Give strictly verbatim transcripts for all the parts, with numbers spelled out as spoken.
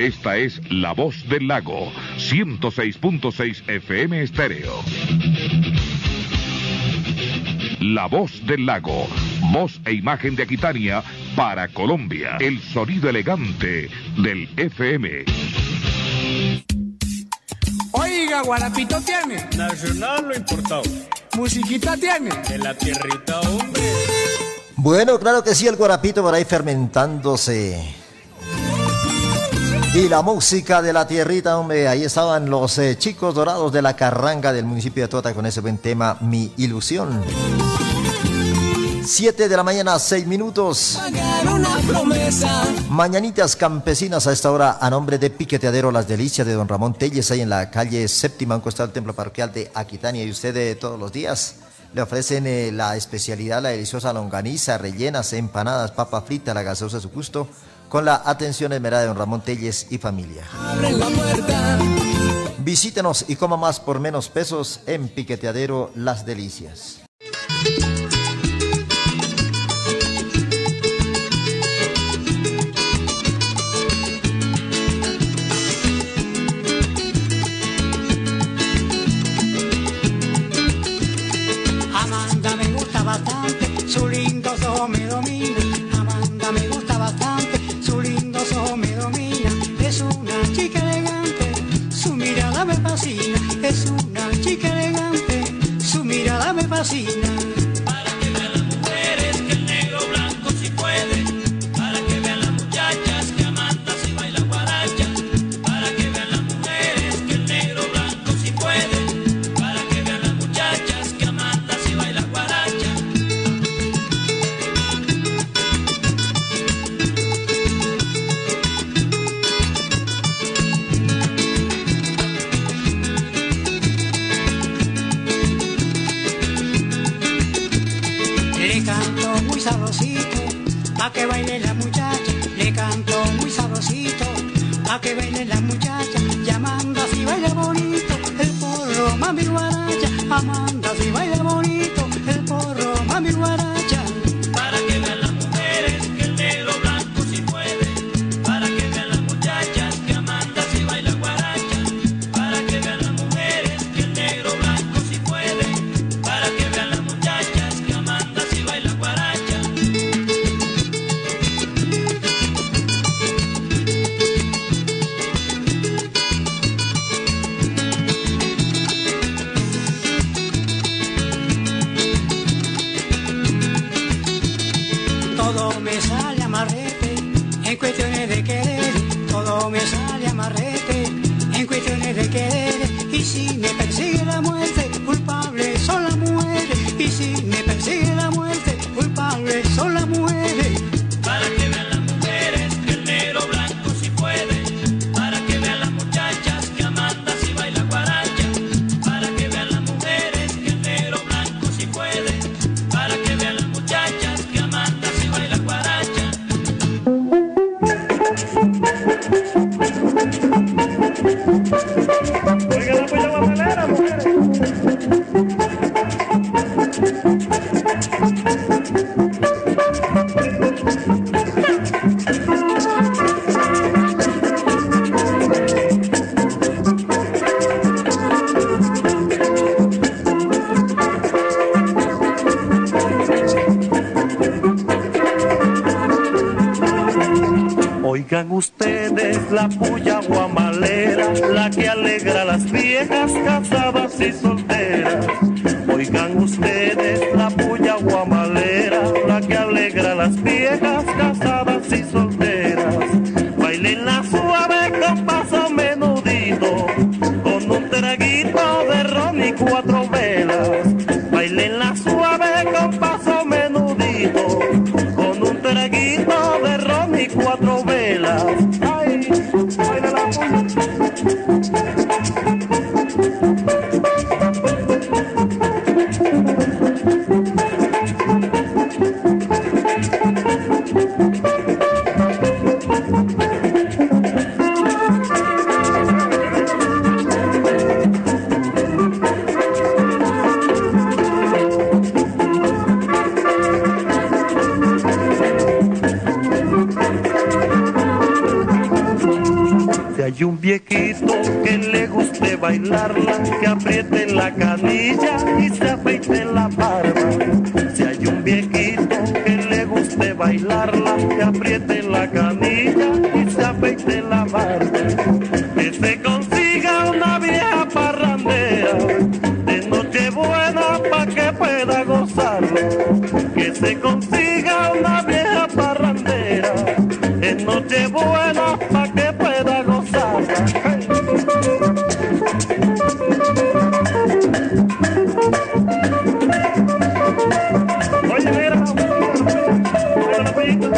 Esta es La Voz del Lago, ciento seis punto seis F M estéreo. La Voz del Lago, voz e imagen de Aquitania para Colombia. El sonido elegante del F M. Oiga, Guarapito tiene. Nacional o importado. Musiquita tiene. De la tierrita, hombre. Bueno, claro que sí, el guarapito por ahí fermentándose. Y la música de la tierrita, hombre, ahí estaban los eh, chicos dorados de la Carranga del municipio de Tota con ese buen tema, Mi Ilusión. Siete de la mañana, seis minutos. Una promesa. Mañanitas campesinas a esta hora a nombre de Piqueteadero Las Delicias de don Ramón Telles, ahí en la calle séptima, a un costado del templo parroquial de Aquitania. Y usted eh, todos los días le ofrecen eh, la especialidad, la deliciosa longaniza, rellenas, empanadas, papa frita, la gaseosa a su gusto, con la atención esmerada de don Ramón Telles y familia. Abre la puerta. Visítenos y coma más por menos pesos en Piqueteadero Las Delicias. Amanda me gusta bastante, su lindo ojo me domina. Amanda me gusta bastante, su lindo ojo me domina. Es una chica elegante, su mirada me fascina. Es una chica elegante, su mirada me fascina. Para que vean las mujeres que el negro blanco sí puede. Para que vean las muchachas que Amanda sí baila guaracha. Para que vean las mujeres que el negro blanco sí puede. Para que vean las muchachas que Amanda sí baila guaracha. Le canto muy sabrosito, pa' que baile la muchacha. Le canto muy sabrosito, pa' que baile la muchacha. Y Amanda si baila bonito, el porro mami guaracha. Amanda si baila bonito, el porro mami guaracha. Para que vean las mujeres que el negro blanco sí puede. Para que vean las muchachas que Amanda sí baila guaracha. Para que vean las mujeres que el negro blanco sí puede. Para que vean las muchachas que Amanda sí baila guaracha. Todo me sale amarrete en cuestiones de querer. Todo me sale amarrete en cuestiones de querer. Y si me persigue la muerte, culpable son las mujeres. Y si me persigue la muerte, culpable son las mujeres. Para que vean las mujeres que el negro blanco sí puede. Para que vean las muchachas que Amanda sí baila guaracha. Para que vean las mujeres que el negro blanco sí puede. Para que vean las muchachas que Amanda sí baila guaracha. Oiga la puya guamalera, mujeres. Oigan ustedes la puya guamalera, la que alegra a las viejas casadas y solteras. Oigan ustedes la puya guamalera, la que alegra a las viejas casadas y solteras. Bailenla suave con paso menudito, con un traguito de ron y cuatro velas. Bailenla suave con paso menudito, con un traguito de ron y cuatro velas. Ay, baila la puya. hay un viejito que le guste bailarla, que apriete la canilla y se afeite la barba. Si hay un viejito que le guste bailarla, que apriete la canilla y se afeite la barba. Que se consiga una vieja parrandera de noche buena pa' que pueda gozarlo. Que se consiga una vieja parrandera de noche buena pa' que pueda gozarla. Hey. Oye, mira, mira la pista.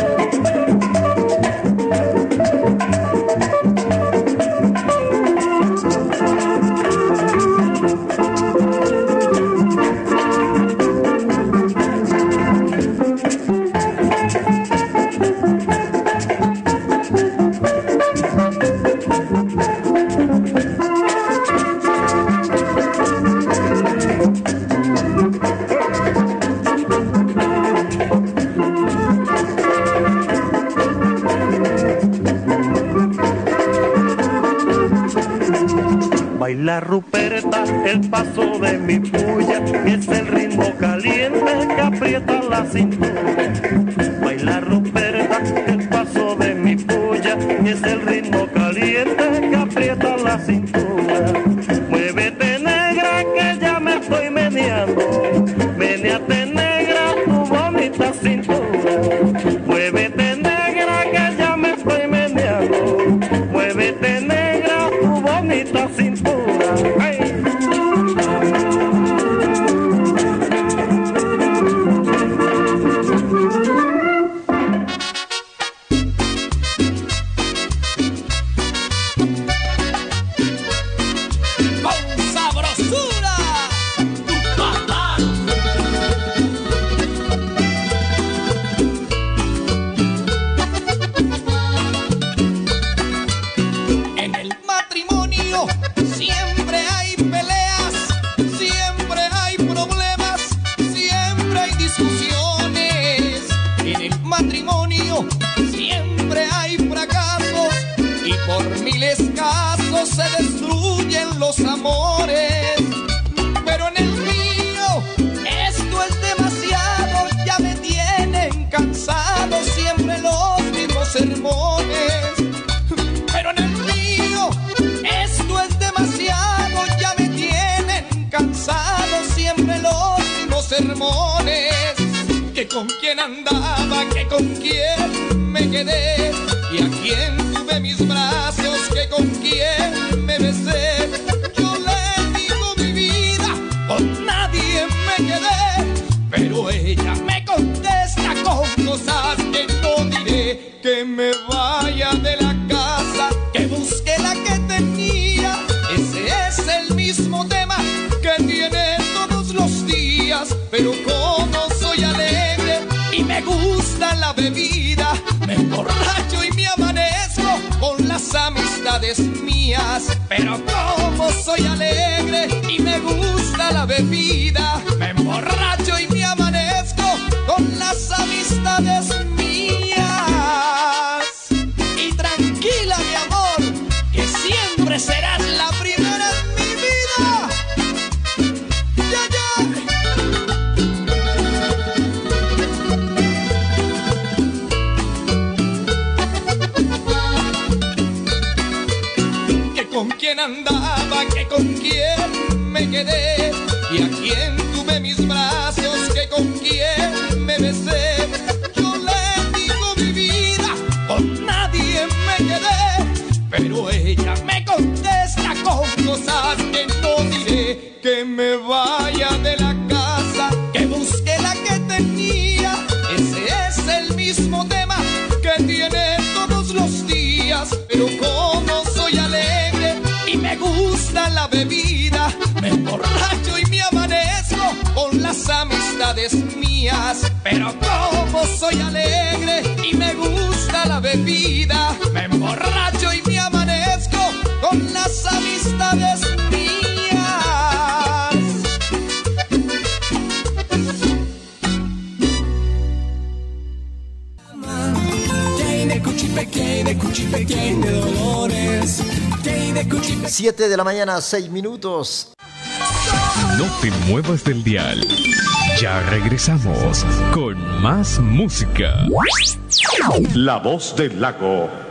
Baila Ruperta el paso de mi puya, es el ritmo caliente que aprieta la cintura. Baila Ruperta el paso de mi puya, es el ritmo caliente que aprieta la cintura. Muévete negra que ya me estoy meneando, meneate negra tu bonita cintura. Muévete negra que ya me estoy meneando, muévete negra tu bonita cintura. Se destruyen los amores, pero en el mío esto es demasiado, ya me tienen cansado siempre los mismos sermones. Pero en el mío esto es demasiado, ya me tienen cansado siempre los mismos sermones. Que con quién andaba, que con quién me quedé, y a quién tuve mis brazos, que con quién me besé. Yo le digo mi vida, con nadie me quedé, pero ella me contesta con cosas que no diré. Que me vaya de la casa, que busque la que tenía. Ese es el mismo tema que tiene todos los días, pero como soy alegre y me gusta la bebida, me emborracho y me amanezco con las amistades mías. Pero como soy alegre y me gusta la bebida, me emborracho y me amanezco con las amistades mías. Y tranquila, mi amor, que siempre serás la primera en mi vida. Ya, ya. Con quién andaba, que con quién me quedé, y a quién tuve mis brazos, que con quién me besé. Yo le digo mi vida, con nadie me quedé, pero ella me contesta con cosas que no diré. Que me vaya de la casa, que busque la que tenía. Ese es el mismo tema que tiene todos los días, pero como soy alegre y me gusta la bebida, me emborracho y me amanezco con las amistades mías. Pero como soy alegre y me gusta la bebida, me emborracho y me amanezco con las amistades mías. Tiene Cuchipeque, de Cuchipeque, de Dolores. Que de Cuchipeque. siete de la mañana, seis minutos. No te muevas del dial. Ya regresamos con más música. La Voz del Lago